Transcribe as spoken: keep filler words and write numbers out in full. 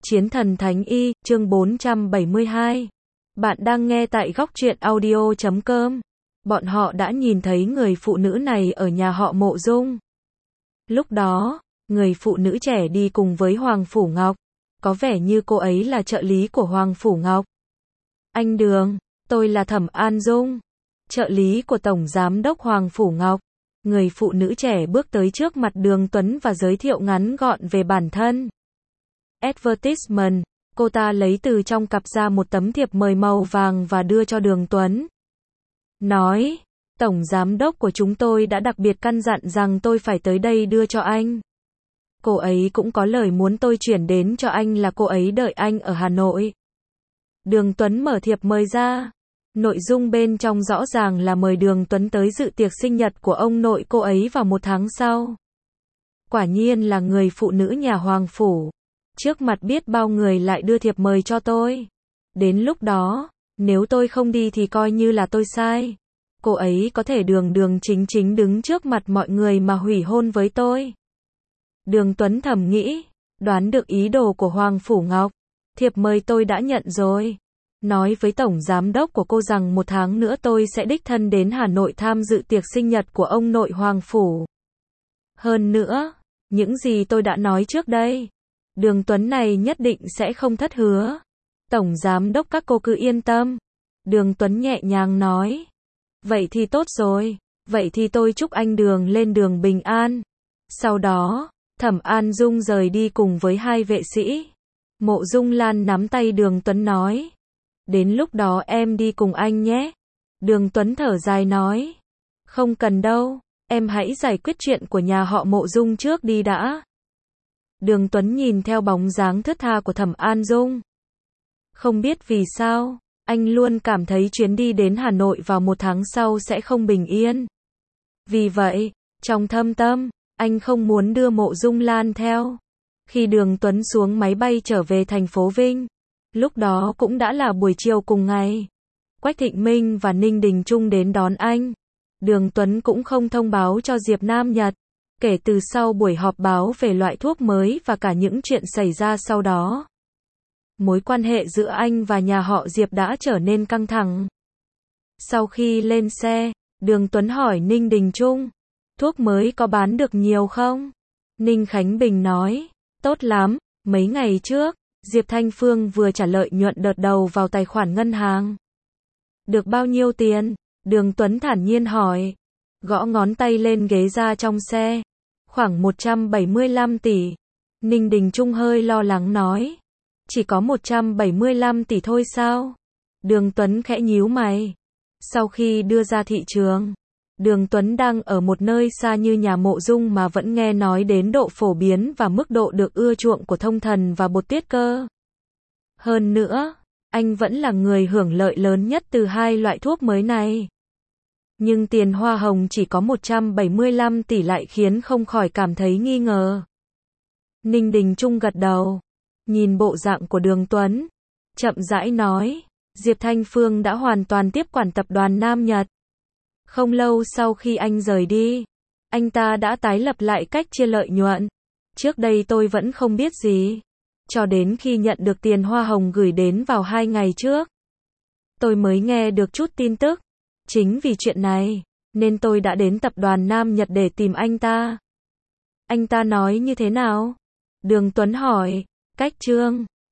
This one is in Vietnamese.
Chiến thần Thánh Y, chương bốn trăm bảy mươi hai. Bạn đang nghe tại góc truyện audio chấm com. Bọn họ đã nhìn thấy người phụ nữ này ở nhà họ Mộ Dung. Lúc đó, người phụ nữ trẻ đi cùng với Hoàng Phủ Ngọc. Có vẻ như cô ấy là trợ lý của Hoàng Phủ Ngọc. Anh Đường, tôi là Thẩm An Dung, trợ lý của Tổng Giám đốc Hoàng Phủ Ngọc. Người phụ nữ trẻ bước tới trước mặt Đường Tuấn và giới thiệu ngắn gọn về bản thân. Advertisement, cô ta lấy từ trong cặp ra một tấm thiệp mời màu vàng và đưa cho Đường Tuấn. Nói, Tổng Giám đốc của chúng tôi đã đặc biệt căn dặn rằng tôi phải tới đây đưa cho anh. Cô ấy cũng có lời muốn tôi chuyển đến cho anh là cô ấy đợi anh ở Hà Nội. Đường Tuấn mở thiệp mời ra. Nội dung bên trong rõ ràng là mời Đường Tuấn tới dự tiệc sinh nhật của ông nội cô ấy vào một tháng sau. Quả nhiên là người phụ nữ nhà Hoàng Phủ. Trước mặt biết bao người lại đưa thiệp mời cho tôi. Đến lúc đó, nếu tôi không đi thì coi như là tôi sai. Cô ấy có thể đường đường chính chính đứng trước mặt mọi người mà hủy hôn với tôi. Đường Tuấn thầm nghĩ, đoán được ý đồ của Hoàng Phủ Ngọc. Thiệp mời tôi đã nhận rồi. Nói với Tổng Giám đốc của cô rằng một tháng nữa tôi sẽ đích thân đến Hà Nội tham dự tiệc sinh nhật của ông nội Hoàng Phủ. Hơn nữa, những gì tôi đã nói trước đây, Đường Tuấn này nhất định sẽ không thất hứa. Tổng Giám đốc các cô cứ yên tâm. Đường Tuấn nhẹ nhàng nói. Vậy thì tốt rồi. Vậy thì tôi chúc anh Đường lên đường bình an. Sau đó, Thẩm An Dung rời đi cùng với hai vệ sĩ. Mộ Dung Lan nắm tay Đường Tuấn nói. Đến lúc đó em đi cùng anh nhé. Đường Tuấn thở dài nói. Không cần đâu, em hãy giải quyết chuyện của nhà họ Mộ Dung trước đi đã. Đường Tuấn nhìn theo bóng dáng thướt tha của Thẩm An Dung. Không biết vì sao, anh luôn cảm thấy chuyến đi đến Hà Nội vào một tháng sau sẽ không bình yên. Vì vậy, trong thâm tâm, anh không muốn đưa Mộ Dung Lan theo. Khi Đường Tuấn xuống máy bay trở về thành phố Vinh, lúc đó cũng đã là buổi chiều cùng ngày. Quách Thịnh Minh và Ninh Đình Trung đến đón anh. Đường Tuấn cũng không thông báo cho Diệp Nam Nhật. Kể từ sau buổi họp báo về loại thuốc mới và cả những chuyện xảy ra sau đó, mối quan hệ giữa anh và nhà họ Diệp đã trở nên căng thẳng. Sau khi lên xe, Đường Tuấn hỏi Ninh Đình Trung, thuốc mới có bán được nhiều không? Ninh Khánh Bình nói, tốt lắm, mấy ngày trước, Diệp Thanh Phương vừa trả lợi nhuận đợt đầu vào tài khoản ngân hàng. Được bao nhiêu tiền? Đường Tuấn thản nhiên hỏi. Gõ ngón tay lên ghế ra trong xe. Khoảng một trăm bảy mươi lăm tỷ. Ninh Đình Trung hơi lo lắng nói. Chỉ có một trăm bảy mươi lăm tỷ thôi sao? Đường Tuấn khẽ nhíu mày. Sau khi đưa ra thị trường, Đường Tuấn đang ở một nơi xa như nhà Mộ Dung mà vẫn nghe nói đến độ phổ biến và mức độ được ưa chuộng của Thông Thần và Bột Tiết Cơ. Hơn nữa, anh vẫn là người hưởng lợi lớn nhất từ hai loại thuốc mới này. Nhưng tiền hoa hồng chỉ có một trăm bảy mươi lăm tỷ lại khiến không khỏi cảm thấy nghi ngờ. Ninh Đình Trung gật đầu, nhìn bộ dạng của Đường Tuấn, chậm rãi nói, Diệp Thanh Phương đã hoàn toàn tiếp quản tập đoàn Nam Nhật. Không lâu sau khi anh rời đi, anh ta đã tái lập lại cách chia lợi nhuận. Trước đây tôi vẫn không biết gì, cho đến khi nhận được tiền hoa hồng gửi đến vào hai ngày trước, tôi mới nghe được chút tin tức. Chính vì chuyện này, nên tôi đã đến tập đoàn Nam Nhật để tìm anh ta. Anh ta nói như thế nào? Đường Tuấn hỏi. Cách Trương,